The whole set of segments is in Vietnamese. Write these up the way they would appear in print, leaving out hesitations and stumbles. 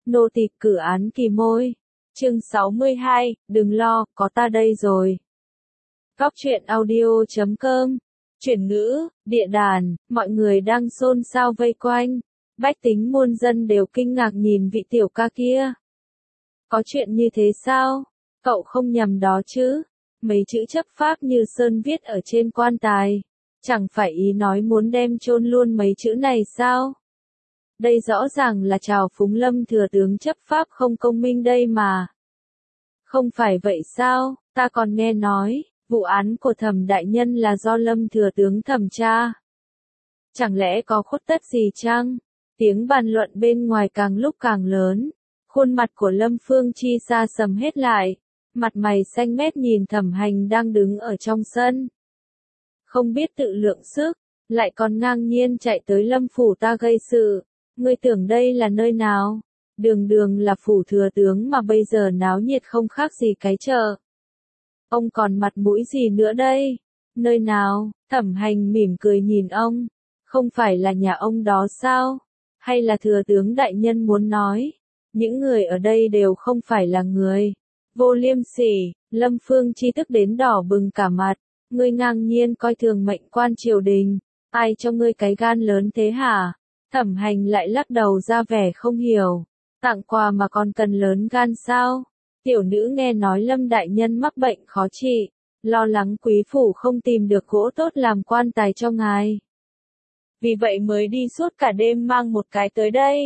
Nô tỳ cử án kỳ môi. Chương 62, đừng lo, có ta đây rồi. Góc truyện audio.com. Chuyển ngữ, địa đàn, mọi người đang xôn xao vây quanh. Bách tính muôn dân đều kinh ngạc nhìn vị tiểu ca kia. Có chuyện như thế sao? Cậu không nhầm đó chứ? Mấy chữ chấp pháp như sơn viết ở trên quan tài. Chẳng phải ý nói muốn đem chôn luôn mấy chữ này sao? Đây rõ ràng là trào phúng Lâm thừa tướng chấp pháp không công minh đây mà. Không phải vậy sao, ta còn nghe nói, vụ án của Thẩm đại nhân là do Lâm thừa tướng thẩm tra. Chẳng lẽ có khuất tất gì chăng? Tiếng bàn luận bên ngoài càng lúc càng lớn. Khuôn mặt của Lâm Phương Chi xa sầm hết lại. Mặt mày xanh mét nhìn Thẩm Hành đang đứng ở trong sân. Không biết tự lượng sức, lại còn ngang nhiên chạy tới Lâm phủ ta gây sự. Ngươi tưởng đây là nơi nào? Đường đường là phủ thừa tướng mà bây giờ náo nhiệt không khác gì cái chợ. Ông còn mặt mũi gì nữa đây? Nơi nào? Thẩm Hành mỉm cười nhìn ông. Không phải là nhà ông đó sao? Hay là thừa tướng đại nhân muốn nói? Những người ở đây đều không phải là người vô liêm sỉ. Lâm Phương Chi tức đến đỏ bừng cả mặt. Ngươi ngang nhiên coi thường mệnh quan triều đình. Ai cho ngươi cái gan lớn thế hả? Thẩm Hành lại lắc đầu ra vẻ không hiểu. Tặng quà mà còn cần lớn gan sao? Tiểu nữ nghe nói Lâm đại nhân mắc bệnh khó trị, lo lắng quý phủ không tìm được gỗ tốt làm quan tài cho ngài. Vì vậy mới đi suốt cả đêm mang một cái tới đây.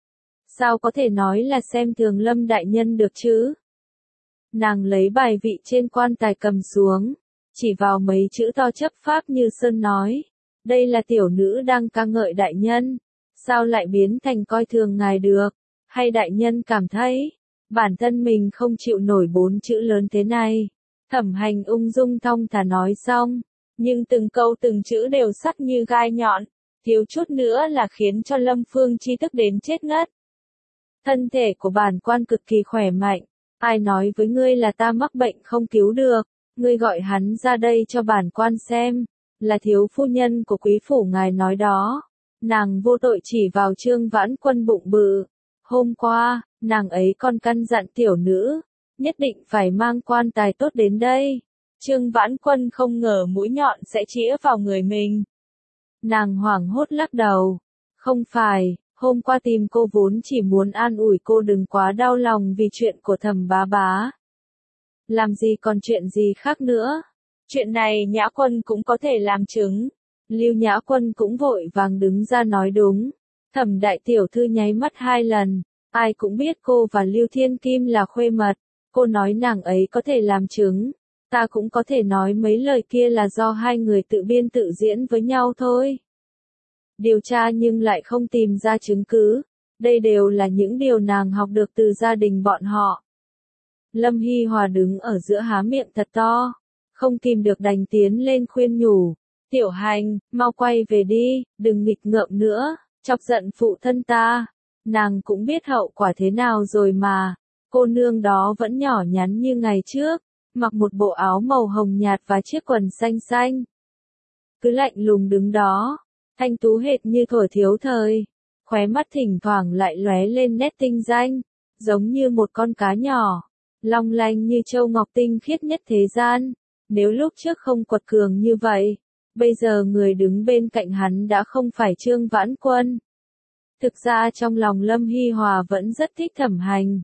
Sao có thể nói là xem thường Lâm đại nhân được chứ? Nàng lấy bài vị trên quan tài cầm xuống, chỉ vào mấy chữ to chấp pháp như sơn nói. Đây là tiểu nữ đang ca ngợi đại nhân. Sao lại biến thành coi thường ngài được? Hay đại nhân cảm thấy bản thân mình không chịu nổi 4 chữ lớn thế này? Thẩm Hành ung dung thong thả nói xong, nhưng từng câu từng chữ đều sắc như gai nhọn, thiếu chút nữa là khiến cho Lâm Phương Chi tức đến chết ngất. Thân thể của bản quan cực kỳ khỏe mạnh, ai nói với ngươi là ta mắc bệnh không cứu được, ngươi gọi hắn ra đây cho bản quan xem, là thiếu phu nhân của quý phủ ngài nói đó. Nàng vô tội chỉ vào Trương Vãn Quân bụng bự. Hôm qua, nàng ấy còn căn dặn tiểu nữ, nhất định phải mang quan tài tốt đến đây. Trương Vãn Quân không ngờ mũi nhọn sẽ chĩa vào người mình. Nàng hoảng hốt lắc đầu. Không phải, hôm qua tìm cô vốn chỉ muốn an ủi cô đừng quá đau lòng vì chuyện của Thẩm bá bá. Làm gì còn chuyện gì khác nữa. Chuyện này Nhã Quân cũng có thể làm chứng. Lưu Nhã Quân cũng vội vàng đứng ra nói đúng. Thẩm đại tiểu thư nháy mắt 2 lần. Ai cũng biết cô và Lưu Thiên Kim là khuê mật. Cô nói nàng ấy có thể làm chứng. Ta cũng có thể nói mấy lời kia là do hai người tự biên tự diễn với nhau thôi. Điều tra nhưng lại không tìm ra chứng cứ. Đây đều là những điều nàng học được từ gia đình bọn họ. Lâm Hy Hòa đứng ở giữa há miệng thật to. Không kìm được đành tiến lên khuyên nhủ. Tiểu Hành, mau quay về đi, đừng nghịch ngợm nữa, chọc giận phụ thân ta. Nàng cũng biết hậu quả thế nào rồi mà. Cô nương đó vẫn nhỏ nhắn như ngày trước, mặc một bộ áo màu hồng nhạt và chiếc quần xanh xanh. Cứ lạnh lùng đứng đó, thanh tú hệt như thuở thiếu thời, khóe mắt thỉnh thoảng lại lóe lên nét tinh danh, giống như một con cá nhỏ, long lanh như châu ngọc tinh khiết nhất thế gian. Nếu lúc trước không quật cường như vậy, bây giờ người đứng bên cạnh hắn đã không phải Trương Vãn Quân. Thực ra trong lòng Lâm Hy Hòa vẫn rất thích Thẩm Hành.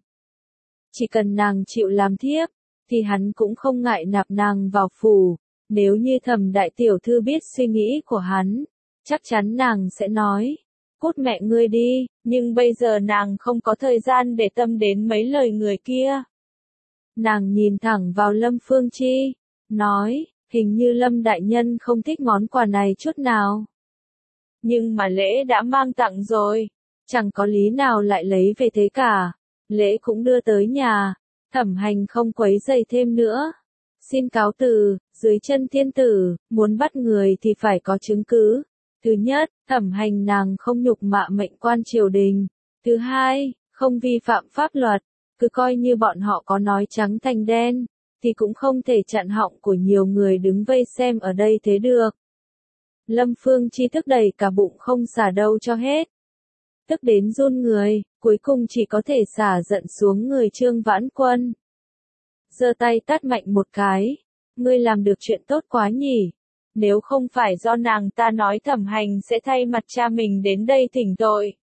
Chỉ cần nàng chịu làm thiếp, thì hắn cũng không ngại nạp nàng vào phủ. Nếu như Thẩm đại tiểu thư biết suy nghĩ của hắn, chắc chắn nàng sẽ nói, cút mẹ ngươi đi, nhưng bây giờ nàng không có thời gian để tâm đến mấy lời người kia. Nàng nhìn thẳng vào Lâm Phương Chi, nói, hình như Lâm đại nhân không thích món quà này chút nào. Nhưng mà lễ đã mang tặng rồi, chẳng có lý nào lại lấy về thế cả. Lễ cũng đưa tới nhà, Thẩm Hành không quấy rầy thêm nữa. Xin cáo từ, dưới chân thiên tử, muốn bắt người thì phải có chứng cứ. Thứ nhất, Thẩm Hành nàng không nhục mạ mệnh quan triều đình. Thứ hai, không vi phạm pháp luật. Cứ coi như bọn họ có nói trắng thành đen, thì cũng không thể chặn họng của nhiều người đứng vây xem ở đây thế được. Lâm Phương Chi tức đầy cả bụng không xả đâu cho hết. tức đến run người, cuối cùng chỉ có thể xả giận xuống người Trương Vãn Quân. Giơ tay tát mạnh một cái, ngươi làm được chuyện tốt quá nhỉ, nếu không phải do nàng ta nói Thẩm Hành sẽ thay mặt cha mình đến đây thỉnh tội.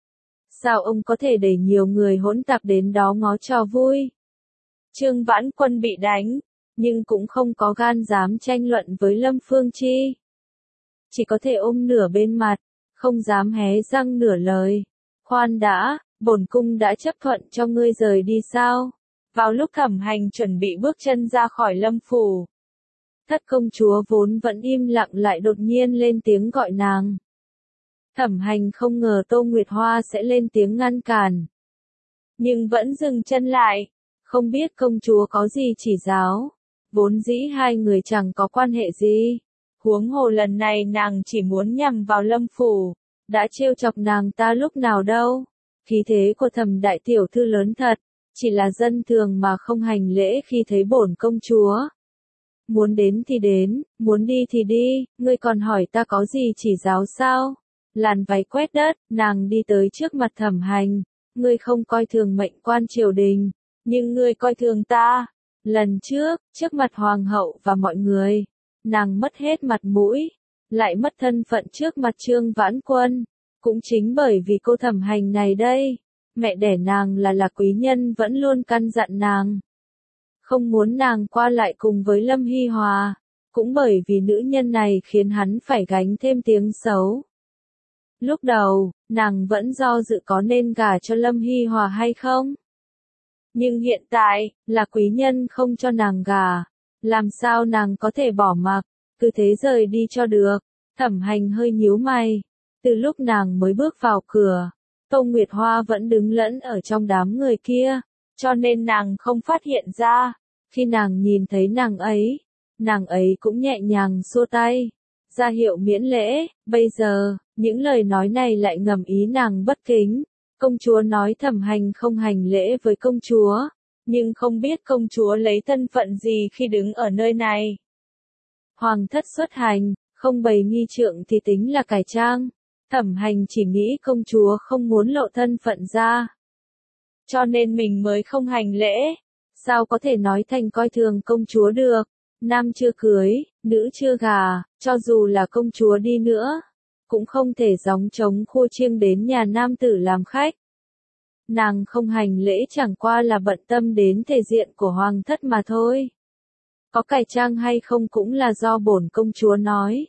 Sao ông có thể để nhiều người hỗn tạp đến đó ngó cho vui? Trương Vãn Quân bị đánh, nhưng cũng không có gan dám tranh luận với Lâm Phương Chi. Chỉ có thể ôm nửa bên mặt, không dám hé răng nửa lời. Khoan đã, bổn cung đã chấp thuận cho ngươi rời đi sao? Vào lúc Thẩm Hành chuẩn bị bước chân ra khỏi Lâm phủ, Thất công chúa vốn vẫn im lặng lại đột nhiên lên tiếng gọi nàng. Thẩm Hành không ngờ Tô Nguyệt Hoa sẽ lên tiếng ngăn cản, nhưng vẫn dừng chân lại, không biết công chúa có gì chỉ giáo. Vốn dĩ hai người chẳng có quan hệ gì, huống hồ lần này nàng chỉ muốn nhằm vào Lâm phủ, đã trêu chọc nàng ta lúc nào đâu. Khí thế của Thẩm đại tiểu thư lớn thật, chỉ là dân thường mà không hành lễ khi thấy bổn công chúa. Muốn đến thì đến, muốn đi thì đi, ngươi còn hỏi ta có gì chỉ giáo sao? Làn váy quét đất, nàng đi tới trước mặt Thẩm Hành. Ngươi không coi thường mệnh quan triều đình, nhưng ngươi coi thường ta. Lần trước, trước mặt hoàng hậu và mọi người, nàng mất hết mặt mũi, lại mất thân phận trước mặt Trương Vãn Quân. Cũng chính bởi vì cô Thẩm Hành này đây, mẹ đẻ nàng là quý nhân vẫn luôn căn dặn nàng không muốn nàng qua lại cùng với Lâm Hy Hòa, cũng bởi vì nữ nhân này khiến hắn phải gánh thêm tiếng xấu. Lúc đầu, nàng vẫn do dự có nên gả cho Lâm Hy Hòa hay không. Nhưng hiện tại, là quý nhân không cho nàng gả, làm sao nàng có thể bỏ mặc, cứ thế rời đi cho được. Thẩm Hành hơi nhíu mày, từ lúc nàng mới bước vào cửa, Tô Nguyệt Hoa vẫn đứng lẫn ở trong đám người kia, cho nên nàng không phát hiện ra. Khi nàng nhìn thấy nàng ấy cũng nhẹ nhàng xua tay, ra hiệu miễn lễ. Bây giờ, những lời nói này lại ngầm ý nàng bất kính. Công chúa nói Thẩm Hành không hành lễ với công chúa, nhưng không biết công chúa lấy thân phận gì khi đứng ở nơi này. Hoàng thất xuất hành, không bày nghi trượng thì tính là cải trang. Thẩm Hành chỉ nghĩ công chúa không muốn lộ thân phận ra, cho nên mình mới không hành lễ. Sao có thể nói thành coi thường công chúa được? Nam chưa cưới, nữ chưa gả, cho dù là công chúa đi nữa, cũng không thể gióng trống khua chiêng đến nhà nam tử làm khách. Nàng không hành lễ chẳng qua là bận tâm đến thể diện của hoàng thất mà thôi. Có cải trang hay không cũng là do bổn công chúa nói.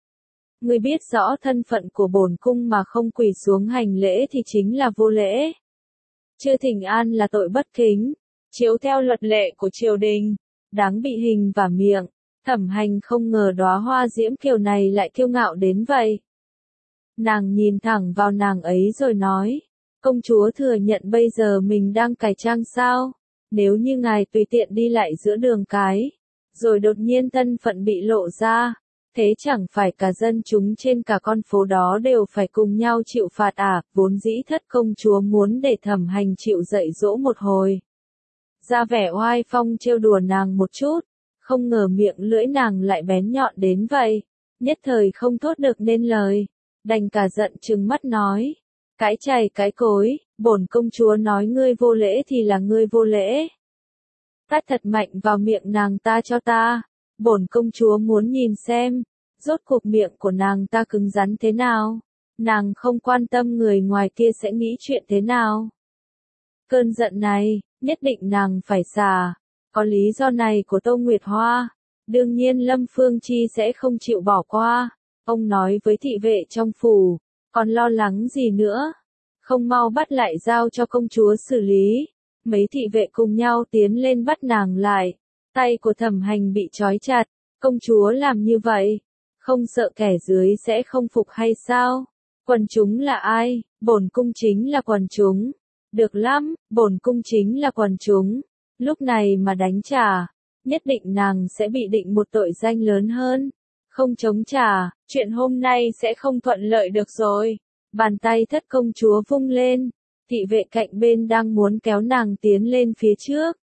Ngươi biết rõ thân phận của bổn cung mà không quỳ xuống hành lễ thì chính là vô lễ. Chưa thỉnh an là tội bất kính, chiếu theo luật lệ của triều đình, đáng bị hình và miệng. Thẩm Hành không ngờ đóa hoa diễm kiều này lại kiêu ngạo đến vậy. Nàng nhìn thẳng vào nàng ấy rồi nói, công chúa thừa nhận bây giờ mình đang cải trang sao? Nếu như ngài tùy tiện đi lại giữa đường cái, rồi đột nhiên thân phận bị lộ ra, thế chẳng phải cả dân chúng trên cả con phố đó đều phải cùng nhau chịu phạt à? Vốn dĩ Thất công chúa muốn để Thẩm Hành chịu dạy dỗ một hồi, ra vẻ oai phong trêu đùa nàng một chút, không ngờ miệng lưỡi nàng lại bén nhọn đến vậy, nhất thời không thốt được nên lời, đành cả giận trừng mắt nói, cái chày cái cối, bổn công chúa nói ngươi vô lễ thì là ngươi vô lễ. Tát thật mạnh vào miệng nàng ta cho ta, bổn công chúa muốn nhìn xem, rốt cuộc miệng của nàng ta cứng rắn thế nào, nàng không quan tâm người ngoài kia sẽ nghĩ chuyện thế nào. Cơn giận này, nhất định nàng phải xả. Có lý do này của Tô Nguyệt Hoa, đương nhiên Lâm Phương Chi sẽ không chịu bỏ qua. Ông nói với thị vệ trong phủ, còn lo lắng gì nữa? Không mau bắt lại giao cho công chúa xử lý. Mấy thị vệ cùng nhau tiến lên bắt nàng lại. Tay của Thẩm Hành bị trói chặt. Công chúa làm như vậy, không sợ kẻ dưới sẽ không phục hay sao? Quần chúng là ai? Bổn cung chính là quần chúng. Được lắm, bổn cung chính là quần chúng. Lúc này mà đánh trả, nhất định nàng sẽ bị định một tội danh lớn hơn. Không chống trả, chuyện hôm nay sẽ không thuận lợi được rồi. Bàn tay Thất công chúa vung lên, thị vệ cạnh bên đang muốn kéo nàng tiến lên phía trước.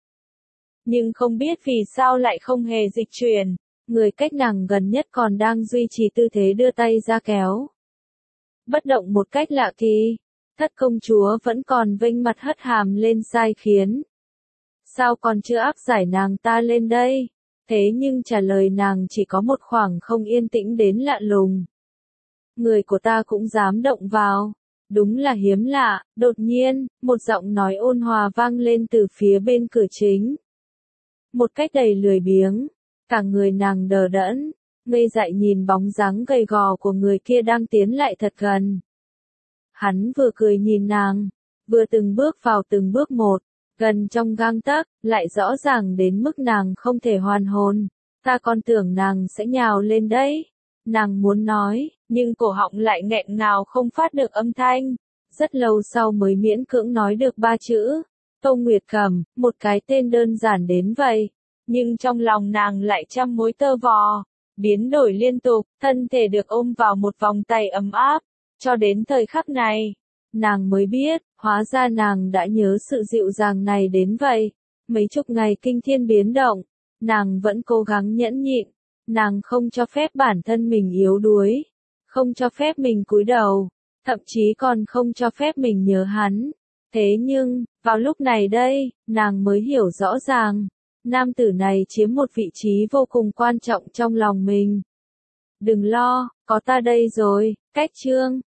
Nhưng không biết vì sao lại không hề dịch chuyển, người cách nàng gần nhất còn đang duy trì tư thế đưa tay ra kéo. Bất động một cách lạ kỳ. Thất công chúa vẫn còn vênh mặt hất hàm lên sai khiến. Sao còn chưa áp giải nàng ta lên đây? Thế nhưng trả lời nàng chỉ có một khoảng không yên tĩnh đến lạ lùng. Người của ta cũng dám động vào. Đúng là hiếm lạ, đột nhiên, một giọng nói ôn hòa vang lên từ phía bên cửa chính. Một cách đầy lười biếng, cả người nàng đờ đẫn, ngây dại nhìn bóng dáng gầy gò của người kia đang tiến lại thật gần. Hắn vừa cười nhìn nàng, vừa từng bước vào từng bước một, gần trong gang tấc, lại rõ ràng đến mức nàng không thể hoàn hồn. Ta còn tưởng nàng sẽ nhào lên đấy. Nàng muốn nói, nhưng cổ họng lại nghẹn ngào không phát được âm thanh. Rất lâu sau mới miễn cưỡng nói được ba chữ. Tô Nguyệt Cầm, một cái tên đơn giản đến vậy. Nhưng trong lòng nàng lại trăm mối tơ vò, biến đổi liên tục, thân thể được ôm vào một vòng tay ấm áp. Cho đến thời khắc này, nàng mới biết, hóa ra nàng đã nhớ sự dịu dàng này đến vậy. Mấy chục ngày kinh thiên biến động, nàng vẫn cố gắng nhẫn nhịn. Nàng không cho phép bản thân mình yếu đuối, không cho phép mình cúi đầu, thậm chí còn không cho phép mình nhớ hắn. Thế nhưng, vào lúc này đây, nàng mới hiểu rõ ràng, nam tử này chiếm một vị trí vô cùng quan trọng trong lòng mình. Đừng lo, có ta đây rồi. Cách chương